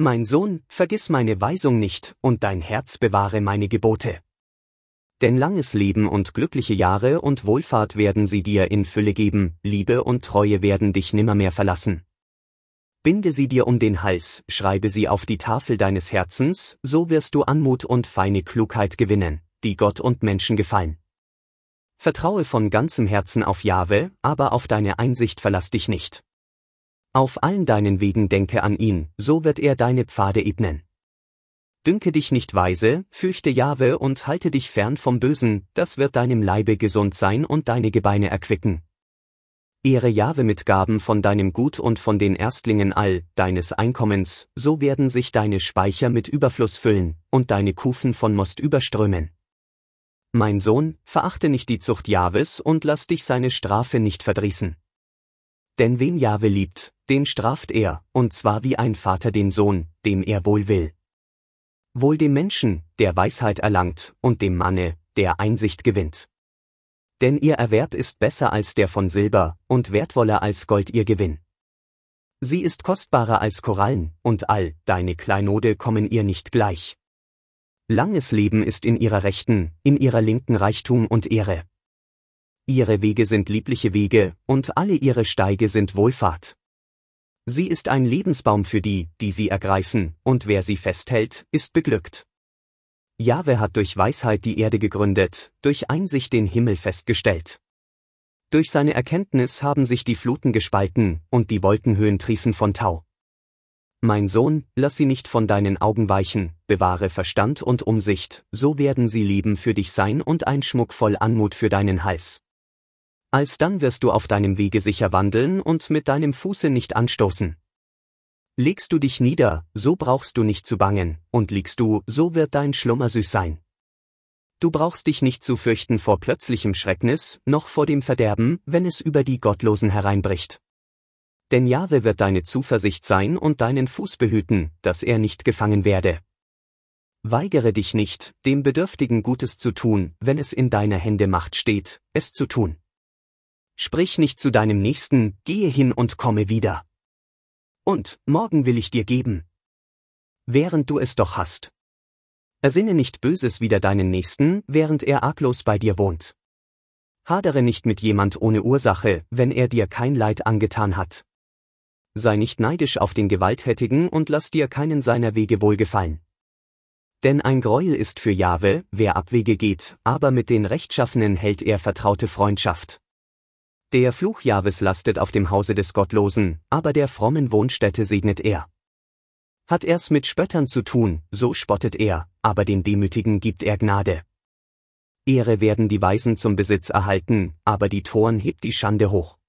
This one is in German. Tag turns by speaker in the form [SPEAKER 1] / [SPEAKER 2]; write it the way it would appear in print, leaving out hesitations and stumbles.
[SPEAKER 1] Mein Sohn, vergiss meine Weisung nicht, und dein Herz bewahre meine Gebote. Denn langes Leben und glückliche Jahre und Wohlfahrt werden sie dir in Fülle geben, Liebe und Treue werden dich nimmermehr verlassen. Binde sie dir um den Hals, schreibe sie auf die Tafel deines Herzens, so wirst du Anmut und feine Klugheit gewinnen, die Gott und Menschen gefallen. Vertraue von ganzem Herzen auf Jahwe, aber auf deine Einsicht verlass dich nicht. Auf allen deinen Wegen denke an ihn, so wird er deine Pfade ebnen. Dünke dich nicht weise, fürchte Jahwe und halte dich fern vom Bösen, das wird deinem Leibe gesund sein und deine Gebeine erquicken. Ehre Jahwe mit Gaben von deinem Gut und von den Erstlingen all deines Einkommens, so werden sich deine Speicher mit Überfluss füllen, und deine Kufen von Most überströmen. Mein Sohn, verachte nicht die Zucht Jahwes und lass dich seine Strafe nicht verdrießen. Denn wen Jahwe liebt, den straft er, und zwar wie ein Vater den Sohn, dem er wohl will. Wohl dem Menschen, der Weisheit erlangt, und dem Manne, der Einsicht gewinnt. Denn ihr Erwerb ist besser als der von Silber, und wertvoller als Gold ihr Gewinn. Sie ist kostbarer als Korallen, und all deine Kleinode kommen ihr nicht gleich. Langes Leben ist in ihrer Rechten, in ihrer Linken Reichtum und Ehre. Ihre Wege sind liebliche Wege, und alle ihre Steige sind Wohlfahrt. Sie ist ein Lebensbaum für die, die sie ergreifen, und wer sie festhält, ist beglückt. Jahwe hat durch Weisheit die Erde gegründet, durch Einsicht den Himmel festgestellt. Durch seine Erkenntnis haben sich die Fluten gespalten, und die Wolkenhöhen triefen von Tau. Mein Sohn, lass sie nicht von deinen Augen weichen, bewahre Verstand und Umsicht, so werden sie Leben für dich sein und ein Schmuck voll Anmut für deinen Hals. Alsdann wirst du auf deinem Wege sicher wandeln und mit deinem Fuße nicht anstoßen. Legst du dich nieder, so brauchst du nicht zu bangen, und liegst du, so wird dein Schlummer süß sein. Du brauchst dich nicht zu fürchten vor plötzlichem Schrecknis, noch vor dem Verderben, wenn es über die Gottlosen hereinbricht. Denn Jahwe wird deine Zuversicht sein und deinen Fuß behüten, dass er nicht gefangen werde. Weigere dich nicht, dem Bedürftigen Gutes zu tun, wenn es in deiner Hände Macht steht, es zu tun. Sprich nicht zu deinem Nächsten, gehe hin und komme wieder. Und, morgen will ich dir geben. Während du es doch hast. Ersinne nicht Böses wider deinen Nächsten, während er arglos bei dir wohnt. Hadere nicht mit jemand ohne Ursache, wenn er dir kein Leid angetan hat. Sei nicht neidisch auf den Gewalttätigen und lass dir keinen seiner Wege wohlgefallen. Denn ein Gräuel ist für Jahwe, wer Abwege geht, aber mit den Rechtschaffenen hält er vertraute Freundschaft. Der Fluch Jahwes lastet auf dem Hause des Gottlosen, aber der frommen Wohnstätte segnet er. Hat er's mit Spöttern zu tun, so spottet er, aber den Demütigen gibt er Gnade. Ehre werden die Weisen zum Besitz erhalten, aber die Toren hebt die Schande hoch.